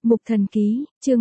Mục Thần Ký, chương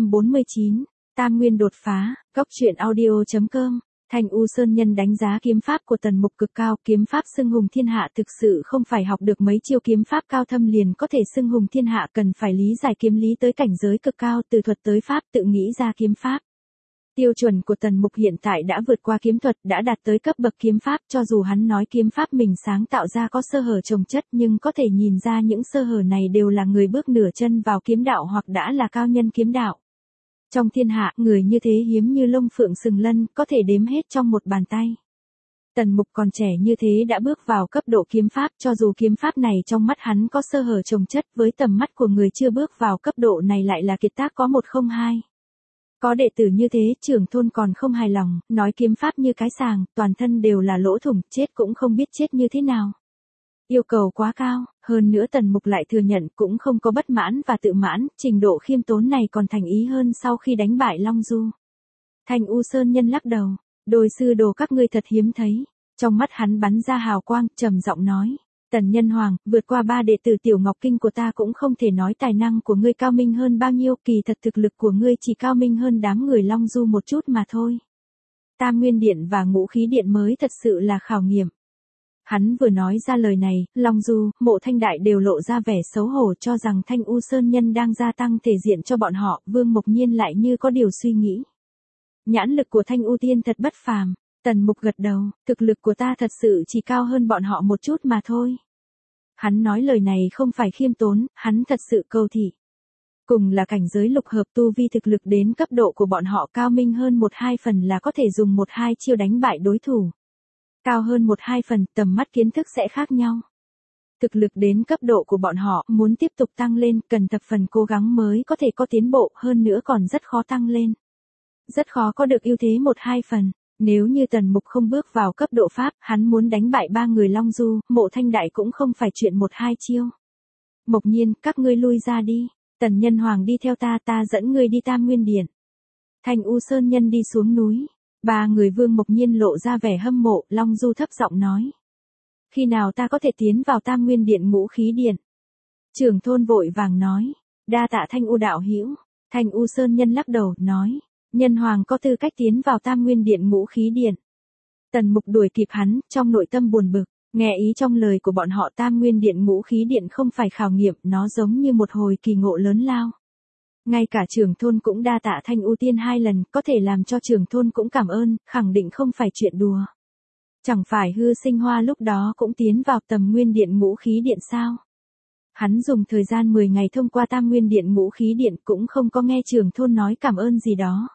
349, Tam Nguyên đột phá, góc truyện audio.com. Thanh U Sơn Nhân đánh giá kiếm pháp của Tần Mục cực cao, kiếm pháp xưng hùng thiên hạ thực sự không phải học được mấy chiêu kiếm pháp cao thâm liền có thể xưng hùng thiên hạ, cần phải lý giải kiếm lý tới cảnh giới cực cao, từ thuật tới pháp tự nghĩ ra kiếm pháp. Tiêu chuẩn của Tần Mục hiện tại đã vượt qua kiếm thuật, đã đạt tới cấp bậc kiếm pháp, cho dù hắn nói kiếm pháp mình sáng tạo ra có sơ hở chồng chất nhưng có thể nhìn ra những sơ hở này đều là người bước nửa chân vào kiếm đạo hoặc đã là cao nhân kiếm đạo. Trong thiên hạ, người như thế hiếm như lông phượng sừng lân, có thể đếm hết trong một bàn tay. Tần Mục còn trẻ như thế đã bước vào cấp độ kiếm pháp, cho dù kiếm pháp này trong mắt hắn có sơ hở chồng chất, với tầm mắt của người chưa bước vào cấp độ này lại là kiệt tác có một không hai. Có đệ tử như thế, trưởng thôn còn không hài lòng, nói kiếm pháp như cái sàng, toàn thân đều là lỗ thủng, chết cũng không biết chết như thế nào. Yêu cầu quá cao, hơn nữa Tần Mục lại thừa nhận cũng không có bất mãn và tự mãn, trình độ khiêm tốn này còn thành ý hơn sau khi đánh bại Long Du. Thanh U Sơn Nhân lắc đầu, đôi sư đồ các ngươi thật hiếm thấy. Trong mắt hắn bắn ra hào quang, trầm giọng nói, Tần Nhân Hoàng, vượt qua 3 đệ tử Tiểu Ngọc Kinh của ta cũng không thể nói tài năng của ngươi cao minh hơn bao nhiêu, kỳ thật thực lực của ngươi chỉ cao minh hơn đám người Long Du một chút mà thôi. Tam Nguyên Điện và Ngũ Khí Điện mới thật sự là khảo nghiệm. Hắn vừa nói ra lời này, Long Du, Mộ Thanh Đại đều lộ ra vẻ xấu hổ cho rằng Thanh U Sơn Nhân đang gia tăng thể diện cho bọn họ, Vương Mộc Nhiên lại như có điều suy nghĩ. Nhãn lực của Thanh U Tiên thật bất phàm. Tần Mục gật đầu, thực lực của ta thật sự chỉ cao hơn bọn họ một chút mà thôi. Hắn nói lời này không phải khiêm tốn, hắn thật sự cầu thị. Cùng là cảnh giới lục hợp, tu vi thực lực đến cấp độ của bọn họ cao minh hơn 1-2 phần là có thể dùng 1-2 chiêu đánh bại đối thủ. Cao hơn 1-2 phần, tầm mắt kiến thức sẽ khác nhau. Thực lực đến cấp độ của bọn họ, muốn tiếp tục tăng lên, cần thập phần cố gắng mới có thể có tiến bộ, hơn nữa còn rất khó tăng lên. Rất khó có được ưu thế 1-2 phần. Nếu như Tần Mục không bước vào cấp độ pháp, hắn muốn đánh bại 3 người Long Du, Mộ Thanh Đại cũng không phải chuyện 1-2 chiêu. Mộc Nhiên, các ngươi lui ra đi. Tần Nhân Hoàng đi theo ta, ta dẫn ngươi đi Tam Nguyên Điện. Thanh U Sơn Nhân đi xuống núi. 3 người Vương Mộc Nhiên lộ ra vẻ hâm mộ, Long Du thấp giọng nói. Khi nào ta có thể tiến vào Tam Nguyên Điện Ngũ Khí Điện? Trưởng thôn vội vàng nói. Đa tạ Thanh U đạo hữu. Thanh U Sơn Nhân lắc đầu, nói. Nhân Hoàng có tư cách tiến vào Tam Nguyên Điện Ngũ Khí Điện. Tần Mục đuổi kịp hắn, trong nội tâm buồn bực, nghe ý trong lời của bọn họ Tam Nguyên Điện Ngũ Khí Điện không phải khảo nghiệm, nó giống như một hồi kỳ ngộ lớn lao. Ngay cả trưởng thôn cũng đa tạ Thanh U Tiên 2 lần, có thể làm cho trưởng thôn cũng cảm ơn, khẳng định không phải chuyện đùa. Chẳng phải Hư Sinh Hoa lúc đó cũng tiến vào Tam Nguyên Điện Ngũ Khí Điện sao? Hắn dùng thời gian 10 ngày thông qua Tam Nguyên Điện Ngũ Khí Điện cũng không có nghe trưởng thôn nói cảm ơn gì đó.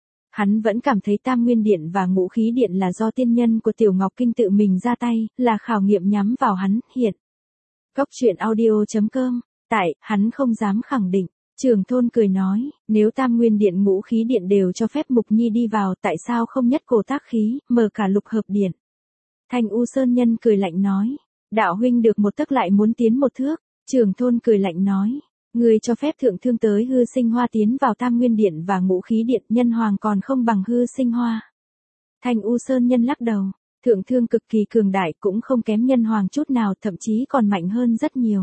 Hắn vẫn cảm thấy Tam Nguyên Điện và Ngũ Khí Điện là do tiên nhân của Tiểu Ngọc Kinh tự mình ra tay, là khảo nghiệm nhắm vào hắn, hiện. Góc truyện audio.com, tại, hắn không dám khẳng định. Trưởng thôn cười nói, nếu Tam Nguyên Điện Ngũ Khí Điện đều cho phép Mục Nhi đi vào, tại sao không nhất cổ tác khí, mở cả lục hợp điện? Thanh U Sơn Nhân cười lạnh nói, đạo huynh được một tấc lại muốn tiến một thước. Trưởng thôn cười lạnh nói. Người cho phép Thượng Thương tới Hư Sinh Hoa tiến vào Tam Nguyên Điện và Ngũ Khí Điện, Nhân Hoàng còn không bằng Hư Sinh Hoa. Thanh U Sơn Nhân lắc đầu, Thượng Thương cực kỳ cường đại cũng không kém Nhân Hoàng chút nào, thậm chí còn mạnh hơn rất nhiều.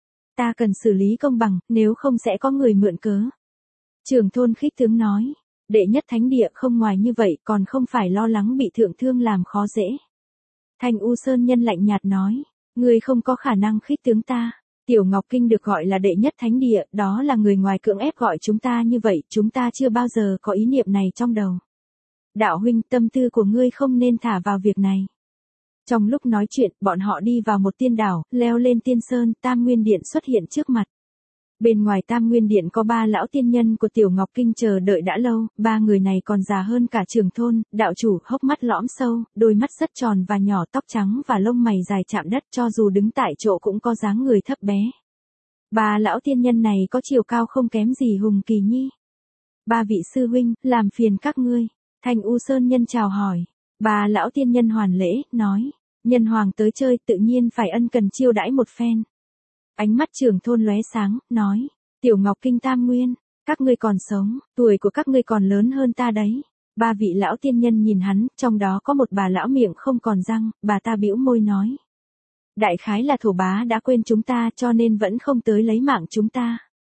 Ta cần xử lý công bằng, nếu không sẽ có người mượn cớ. Trưởng thôn khích tướng nói, đệ nhất thánh địa không ngoài như vậy còn không phải lo lắng bị Thượng Thương làm khó dễ. Thanh U Sơn Nhân lạnh nhạt nói, người không có khả năng khích tướng ta. Tiểu Ngọc Kinh được gọi là đệ nhất thánh địa, đó là người ngoài cưỡng ép gọi chúng ta như vậy, chúng ta chưa bao giờ có ý niệm này trong đầu. Đạo huynh, tâm tư của ngươi không nên thả vào việc này. Trong lúc nói chuyện, bọn họ đi vào một tiên đảo, leo lên tiên sơn, Tam Nguyên Điện xuất hiện trước mặt. Bên ngoài Tam Nguyên Điện có 3 lão tiên nhân của Tiểu Ngọc Kinh chờ đợi đã lâu, 3 người này còn già hơn cả trưởng thôn, đạo chủ, hốc mắt lõm sâu, đôi mắt rất tròn và nhỏ, tóc trắng và lông mày dài chạm đất, cho dù đứng tại chỗ cũng có dáng người thấp bé. 3 lão tiên nhân này có chiều cao không kém gì Hùng Kỳ Nhi. 3 vị sư huynh, làm phiền các ngươi. Thanh U Sơn Nhân chào hỏi. 3 lão tiên nhân hoàn lễ, nói, Nhân Hoàng tới chơi tự nhiên phải ân cần chiêu đãi một phen. Ánh mắt trưởng thôn lóe sáng, nói, Tiểu Ngọc Kinh Tam Nguyên, các ngươi còn sống, tuổi của các ngươi còn lớn hơn ta đấy. 3 vị lão tiên nhân nhìn hắn, trong đó có một bà lão miệng không còn răng, bà ta bĩu môi nói. Đại khái là thổ bá đã quên chúng ta cho nên vẫn không tới lấy mạng chúng ta.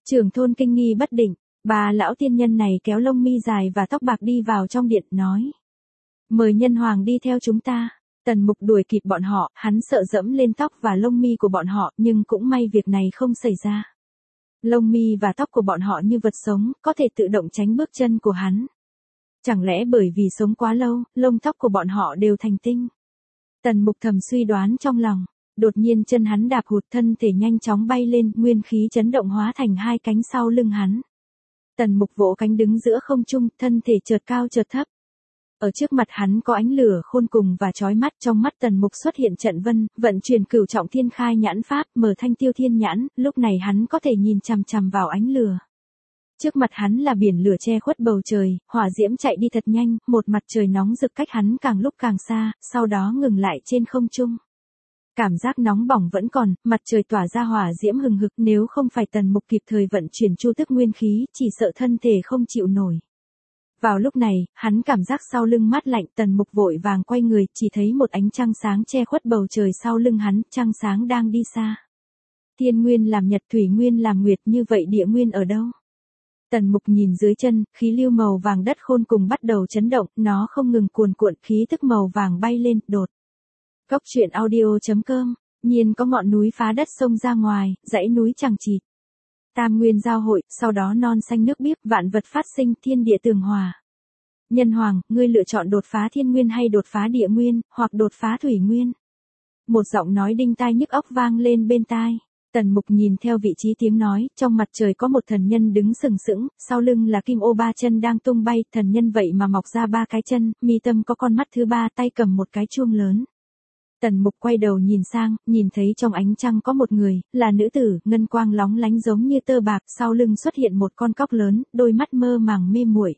Trưởng thôn kinh nghi bất định, bà lão tiên nhân này kéo lông mi dài và tóc bạc đi vào trong điện, nói. Mời nhân hoàng đi theo chúng ta. Tần Mục đuổi kịp bọn họ, hắn sợ dẫm lên tóc và lông mi của bọn họ, nhưng cũng may việc này không xảy ra. Lông mi và tóc của bọn họ như vật sống, có thể tự động tránh bước chân của hắn. Chẳng lẽ bởi vì sống quá lâu, lông tóc của bọn họ đều thành tinh? Tần Mục thầm suy đoán trong lòng. Đột nhiên chân hắn đạp hụt, thân thể nhanh chóng bay lên, nguyên khí chấn động hóa thành hai cánh sau lưng hắn. Tần Mục vỗ cánh đứng giữa không trung, thân thể chợt cao chợt thấp. Ở trước mặt hắn có ánh lửa khôn cùng và chói mắt, trong mắt Tần Mục xuất hiện trận vân, vận chuyển cửu trọng thiên khai nhãn pháp, mở thanh tiêu thiên nhãn, lúc này hắn có thể nhìn chằm chằm vào ánh lửa. Trước mặt hắn là biển lửa che khuất bầu trời, hỏa diễm chạy đi thật nhanh, một mặt trời nóng rực cách hắn càng lúc càng xa, sau đó ngừng lại trên không trung. Cảm giác nóng bỏng vẫn còn, mặt trời tỏa ra hỏa diễm hừng hực, nếu không phải Tần Mục kịp thời vận chuyển chu tức nguyên khí, chỉ sợ thân thể không chịu nổi. Vào lúc này, hắn cảm giác sau lưng mát lạnh, Tần Mục vội vàng quay người, chỉ thấy một ánh trăng sáng che khuất bầu trời sau lưng hắn, trăng sáng đang đi xa. Thiên nguyên làm nhật, thủy nguyên làm nguyệt, như vậy địa nguyên ở đâu? Tần Mục nhìn dưới chân, khí lưu màu vàng đất khôn cùng bắt đầu chấn động, nó không ngừng cuồn cuộn, khí tức màu vàng bay lên, đột. Góc truyện audio.com, nhiên có ngọn núi phá đất sông ra ngoài, dãy núi chằng chịt. Tam nguyên giao hội, sau đó non xanh nước biếc, vạn vật phát sinh, thiên địa tường hòa. Nhân hoàng, ngươi lựa chọn đột phá thiên nguyên hay đột phá địa nguyên, hoặc đột phá thủy nguyên? Một giọng nói đinh tai nhức óc vang lên bên tai. Tần Mục nhìn theo vị trí tiếng nói, trong mặt trời có một thần nhân đứng sừng sững, sau lưng là kim ô ba chân đang tung bay, thần nhân vậy mà mọc ra ba cái chân, mi tâm có con mắt thứ ba, tay cầm một cái chuông lớn. Tần Mục quay đầu nhìn sang, nhìn thấy trong ánh trăng có một người, là nữ tử, ngân quang lóng lánh giống như tơ bạc, sau lưng xuất hiện một con cóc lớn, đôi mắt mơ màng mê muội.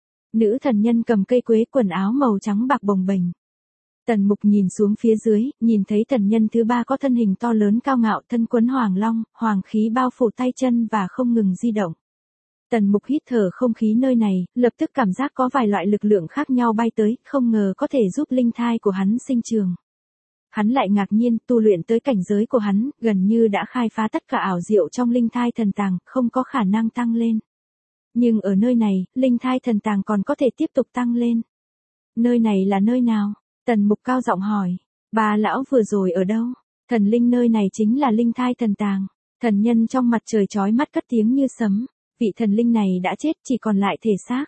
Nữ thần nhân cầm cây quế, quần áo màu trắng bạc bồng bềnh. Tần Mục nhìn xuống phía dưới, nhìn thấy thần nhân thứ ba có thân hình to lớn cao ngạo, thân quấn hoàng long, hoàng khí bao phủ tay chân và không ngừng di động. Tần Mục hít thở không khí nơi này, lập tức cảm giác có vài loại lực lượng khác nhau bay tới, không ngờ có thể giúp linh thai của hắn sinh trường. Hắn lại ngạc nhiên, tu luyện tới cảnh giới của hắn, gần như đã khai phá tất cả ảo diệu trong linh thai thần tàng, không có khả năng tăng lên. Nhưng ở nơi này, linh thai thần tàng còn có thể tiếp tục tăng lên. Nơi này là nơi nào? Tần Mục cao giọng hỏi. Bà lão vừa rồi ở đâu? Thần linh nơi này chính là linh thai thần tàng. Thần nhân trong mặt trời chói mắt cất tiếng như sấm. Vị thần linh này đã chết, chỉ còn lại thể xác.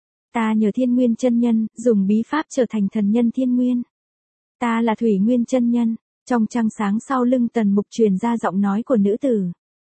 Ta nhờ Thiên Nguyên chân nhân, dùng bí pháp trở thành thần nhân Thiên Nguyên. Ta là Thủy Nguyên chân nhân. Trong trăng sáng sau lưng Tần Mục truyền ra giọng nói của nữ tử.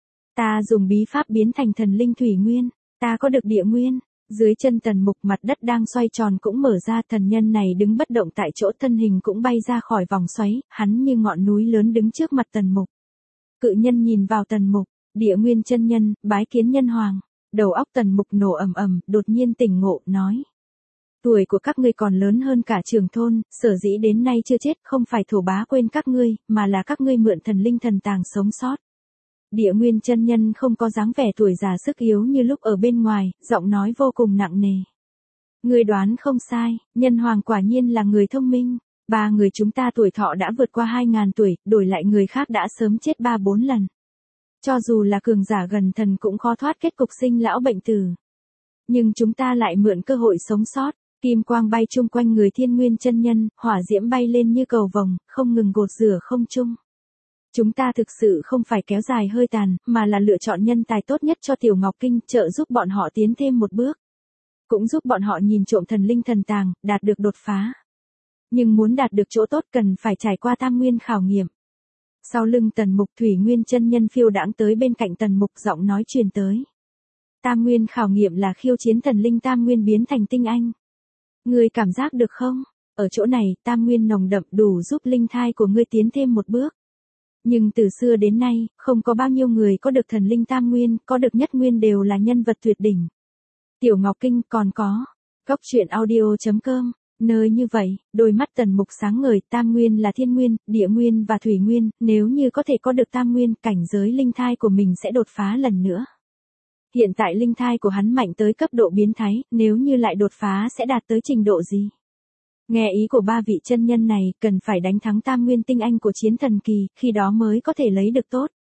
Ta dùng bí pháp biến thành thần linh Thủy Nguyên. Ta có được địa nguyên. Dưới chân Tần Mục mặt đất đang xoay tròn cũng mở ra, thần nhân này đứng bất động tại chỗ, thân hình cũng bay ra khỏi vòng xoáy, hắn như ngọn núi lớn đứng trước mặt Tần Mục. Cự nhân nhìn vào Tần Mục, địa nguyên chân nhân, bái kiến nhân hoàng. Đầu óc Tần Mục nổ ầm ầm, đột nhiên tỉnh ngộ, nói. Tuổi của các ngươi còn lớn hơn cả Trường thôn, sở dĩ đến nay chưa chết, không phải thổ bá quên các ngươi, mà là các ngươi mượn thần linh thần tàng sống sót. Địa nguyên chân nhân không có dáng vẻ tuổi già sức yếu như lúc ở bên ngoài, giọng nói vô cùng nặng nề. Ngươi đoán không sai, nhân hoàng quả nhiên là người thông minh. Ba người chúng ta tuổi thọ đã vượt qua 2.000 tuổi, đổi lại người khác đã sớm chết 3-4 lần. Cho dù là cường giả gần thần cũng khó thoát kết cục sinh lão bệnh tử. Nhưng chúng ta lại mượn cơ hội sống sót. Kim quang bay chung quanh người Thiên Nguyên chân nhân, hỏa diễm bay lên như cầu vồng, không ngừng gột rửa không trung. Chúng ta thực sự không phải kéo dài hơi tàn, mà là lựa chọn nhân tài tốt nhất cho Tiểu Ngọc Kinh, trợ giúp bọn họ tiến thêm một bước. Cũng giúp bọn họ nhìn trộm thần linh thần tàng, đạt được đột phá. Nhưng muốn đạt được chỗ tốt cần phải trải qua tam nguyên khảo nghiệm. Sau lưng Tần Mục, Thủy Nguyên chân nhân phiêu đãng tới bên cạnh Tần Mục, giọng nói truyền tới. Tam nguyên khảo nghiệm là khiêu chiến thần linh tam nguyên biến thành tinh anh. Ngươi cảm giác được không? Ở chỗ này, tam nguyên nồng đậm đủ giúp linh thai của ngươi tiến thêm một bước. Nhưng từ xưa đến nay, không có bao nhiêu người có được thần linh tam nguyên, có được nhất nguyên đều là nhân vật tuyệt đỉnh. Tiểu Ngọc Kinh còn có. Góc truyện audio.com, nơi như vậy, đôi mắt Tần Mục sáng ngời, tam nguyên là thiên nguyên, địa nguyên và thủy nguyên, nếu như có thể có được tam nguyên, cảnh giới linh thai của mình sẽ đột phá lần nữa. Hiện tại linh thai của hắn mạnh tới cấp độ biến thái, nếu như lại đột phá sẽ đạt tới trình độ gì? Nghe ý của ba vị chân nhân này, cần phải đánh thắng tam nguyên tinh anh của chiến thần kỳ, khi đó mới có thể lấy được tốt.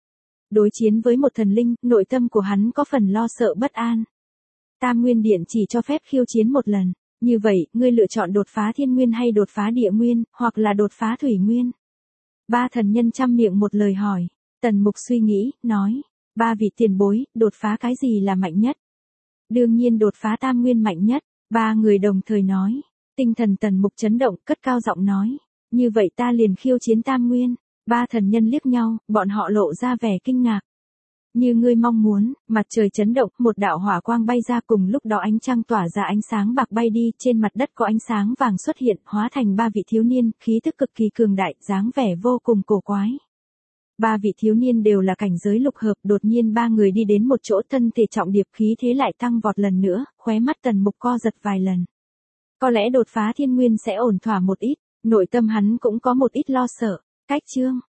Đối chiến với một thần linh, nội tâm của hắn có phần lo sợ bất an. Tam Nguyên Điện chỉ cho phép khiêu chiến một lần. Như vậy, ngươi lựa chọn đột phá thiên nguyên hay đột phá địa nguyên, hoặc là đột phá thủy nguyên? Ba thần nhân chăm miệng một lời hỏi. Tần Mục suy nghĩ, nói. Ba vị tiền bối, đột phá cái gì là mạnh nhất? Đương nhiên đột phá tam nguyên mạnh nhất. Ba người đồng thời nói. Tinh thần Tần Mục chấn động, cất cao giọng nói. Như vậy ta liền khiêu chiến tam nguyên. Ba thần nhân liếc nhau, bọn họ lộ ra vẻ kinh ngạc. Như ngươi mong muốn, mặt trời chấn động, một đạo hỏa quang bay ra, cùng lúc đó ánh trăng tỏa ra ánh sáng bạc bay đi, trên mặt đất có ánh sáng vàng xuất hiện, hóa thành ba vị thiếu niên, khí tức cực kỳ cường đại, dáng vẻ vô cùng cổ quái. Ba vị thiếu niên đều là cảnh giới lục hợp, đột nhiên ba người đi đến một chỗ, thân thể trọng điệp, khí thế lại tăng vọt lần nữa, khóe mắt Tần Mục co giật vài lần. Có lẽ đột phá thiên nguyên sẽ ổn thỏa một ít, nội tâm hắn cũng có một ít lo sợ. Cách chương